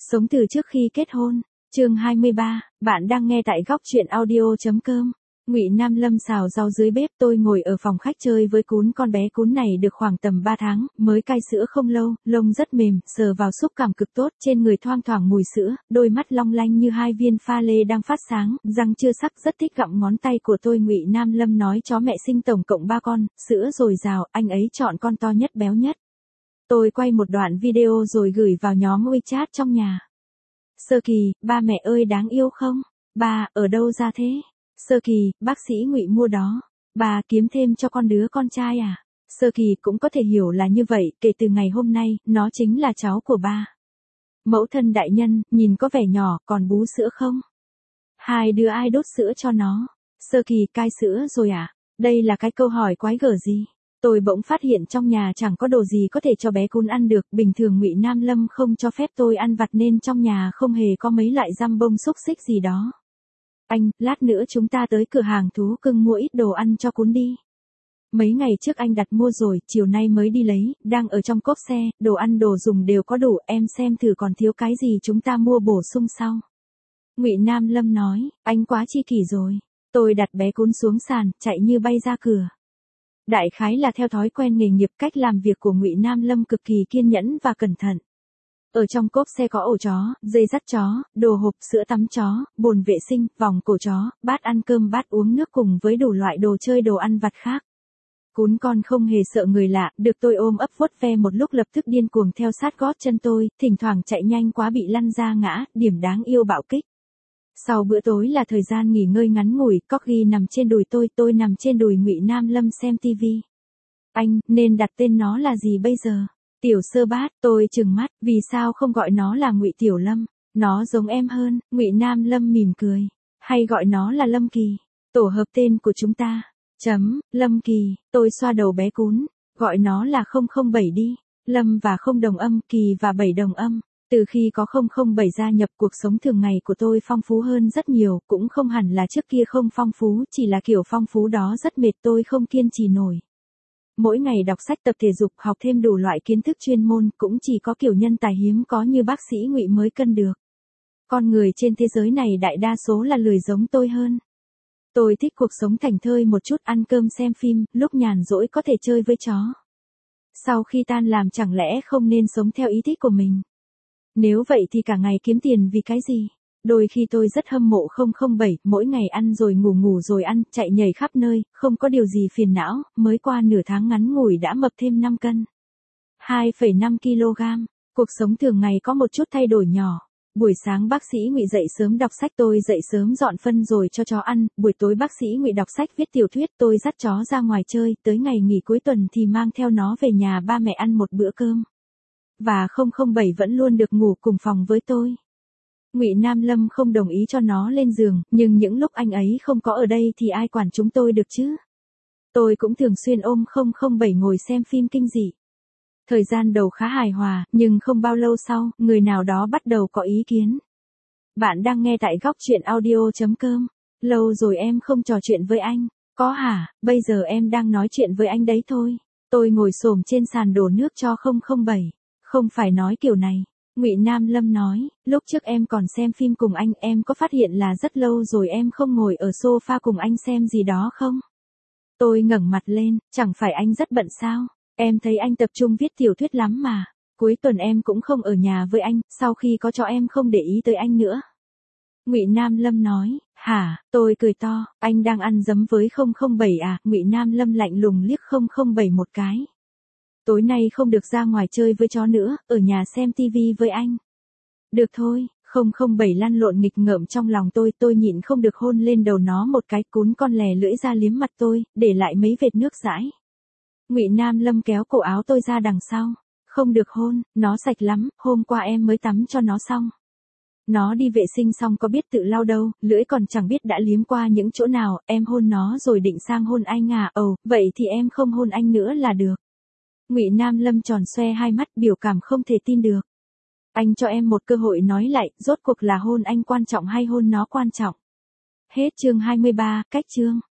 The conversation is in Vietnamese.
Sống từ trước khi kết hôn. Chương 23, bạn đang nghe tại góc truyện audio.com. Ngụy Nam Lâm xào rau dưới bếp, tôi ngồi ở phòng khách chơi với cún. Con bé cún này được khoảng tầm 3 tháng, mới cai sữa không lâu, lông rất mềm, sờ vào xúc cảm cực tốt, trên người thoang thoảng mùi sữa, đôi mắt long lanh như hai viên pha lê đang phát sáng, răng chưa sắc, rất thích gặm ngón tay của tôi. Ngụy Nam Lâm nói chó mẹ sinh tổng cộng 3 con, sữa dồi dào, anh ấy chọn con to nhất béo nhất. Tôi quay một đoạn video rồi gửi vào nhóm WeChat trong nhà. Sơ Kỳ, ba mẹ ơi đáng yêu không? Ba, ở đâu ra thế? Sơ Kỳ, bác sĩ Ngụy mua đó. Bà kiếm thêm cho con đứa con trai à? Sơ Kỳ, cũng có thể hiểu là như vậy, kể từ ngày hôm nay, nó chính là cháu của ba. Mẫu thân đại nhân, nhìn có vẻ nhỏ, còn bú sữa không? Hai đứa ai đốt sữa cho nó? Sơ Kỳ, cai sữa rồi à? Đây là cái câu hỏi quái gở gì? Tôi bỗng phát hiện trong nhà chẳng có đồ gì có thể cho bé cún ăn được, bình thường Ngụy Nam Lâm không cho phép tôi ăn vặt nên trong nhà không hề có mấy loại răm bông xúc xích gì đó. Anh, lát nữa chúng ta tới cửa hàng thú cưng mua ít đồ ăn cho cún đi. Mấy ngày trước anh đặt mua rồi, chiều nay mới đi lấy, đang ở trong cốp xe, đồ ăn đồ dùng đều có đủ, em xem thử còn thiếu cái gì chúng ta mua bổ sung sau. Ngụy Nam Lâm nói, anh quá chi kỷ rồi. Tôi đặt bé cún xuống sàn, chạy như bay ra cửa. Đại khái là theo thói quen nghề nghiệp, cách làm việc của Ngụy Nam Lâm cực kỳ kiên nhẫn và cẩn thận. Ở trong cốp xe có ổ chó, dây dắt chó, đồ hộp sữa tắm chó, bồn vệ sinh, vòng cổ chó, bát ăn cơm, bát uống nước cùng với đủ loại đồ chơi đồ ăn vặt khác. Cún con không hề sợ người lạ, được tôi ôm ấp vuốt ve một lúc lập tức điên cuồng theo sát gót chân tôi, thỉnh thoảng chạy nhanh quá bị lăn ra ngã, điểm đáng yêu bạo kích. Sau bữa tối là thời gian nghỉ ngơi ngắn ngủi, Corgi nằm trên đùi tôi nằm trên đùi Ngụy Nam Lâm xem tivi. Anh, nên đặt tên nó là gì bây giờ? Tiểu Sơ Bát, tôi trừng mắt, vì sao không gọi nó là Ngụy Tiểu Lâm? Nó giống em hơn. Ngụy Nam Lâm mỉm cười. Hay gọi nó là Lâm Kỳ. Tổ hợp tên của chúng ta. Lâm Kỳ, tôi xoa đầu bé cún. Gọi nó là 007 đi. Lâm và không đồng âm, Kỳ và 7 đồng âm. Từ khi có 007 gia nhập, cuộc sống thường ngày của tôi phong phú hơn rất nhiều, cũng không hẳn là trước kia không phong phú, chỉ là kiểu phong phú đó rất mệt, tôi không kiên trì nổi. Mỗi ngày đọc sách, tập thể dục, học thêm đủ loại kiến thức chuyên môn, cũng chỉ có kiểu nhân tài hiếm có như bác sĩ Ngụy mới cân được. Con người trên thế giới này đại đa số là lười giống tôi hơn. Tôi thích cuộc sống thảnh thơi một chút, ăn cơm xem phim, lúc nhàn rỗi có thể chơi với chó. Sau khi tan làm chẳng lẽ không nên sống theo ý thích của mình? Nếu vậy thì cả ngày kiếm tiền vì cái gì? Đôi khi tôi rất hâm mộ 007, mỗi ngày ăn rồi ngủ, ngủ rồi ăn, chạy nhảy khắp nơi, không có điều gì phiền não, mới qua nửa tháng ngắn ngủi đã mập thêm 5 cân. 2,5 kg. Cuộc sống thường ngày có một chút thay đổi nhỏ. Buổi sáng bác sĩ Ngụy dậy sớm đọc sách, tôi dậy sớm dọn phân rồi cho chó ăn, buổi tối bác sĩ Ngụy đọc sách viết tiểu thuyết, tôi dắt chó ra ngoài chơi, tới ngày nghỉ cuối tuần thì mang theo nó về nhà ba mẹ ăn một bữa cơm. Và 007 vẫn luôn được ngủ cùng phòng với tôi. Ngụy Nam Lâm không đồng ý cho nó lên giường, nhưng những lúc anh ấy không có ở đây thì ai quản chúng tôi được chứ? Tôi cũng thường xuyên ôm 007 ngồi xem phim kinh dị. Thời gian đầu khá hài hòa, nhưng không bao lâu sau, người nào đó bắt đầu có ý kiến. Bạn đang nghe tại góc truyện audio.com. Lâu rồi em không trò chuyện với anh. Có hả, bây giờ em đang nói chuyện với anh đấy thôi. Tôi ngồi xổm trên sàn đổ nước cho 007. Không phải nói kiểu này. Ngụy Nam Lâm nói, lúc trước em còn xem phim cùng anh, em có phát hiện là rất lâu rồi em không ngồi ở sofa cùng anh xem gì đó không? Tôi ngẩng mặt lên, chẳng phải anh rất bận sao? Em thấy anh tập trung viết tiểu thuyết lắm mà. Cuối tuần em cũng không ở nhà với anh, sau khi có cho em không để ý tới anh nữa. Ngụy Nam Lâm nói, hả? Tôi cười to, anh đang ăn dấm với 007 à? Ngụy Nam Lâm lạnh lùng liếc 007 một cái. Tối nay không được ra ngoài chơi với chó nữa, ở nhà xem tivi với anh. Được thôi, 007 lăn lộn nghịch ngợm trong lòng tôi nhịn không được hôn lên đầu nó một cái, cún con lè lưỡi ra liếm mặt tôi, để lại mấy vệt nước dãi. Ngụy Nam Lâm kéo cổ áo tôi ra đằng sau. Không được hôn, nó sạch lắm, hôm qua em mới tắm cho nó xong. Nó đi vệ sinh xong có biết tự lau đâu, lưỡi còn chẳng biết đã liếm qua những chỗ nào, em hôn nó rồi định sang hôn anh à? Vậy thì em không hôn anh nữa là được. Ngụy Nam Lâm tròn xoe hai mắt, biểu cảm không thể tin được. Anh cho em một cơ hội nói lại, rốt cuộc là hôn anh quan trọng hay hôn nó quan trọng? Hết chương 23, cách chương.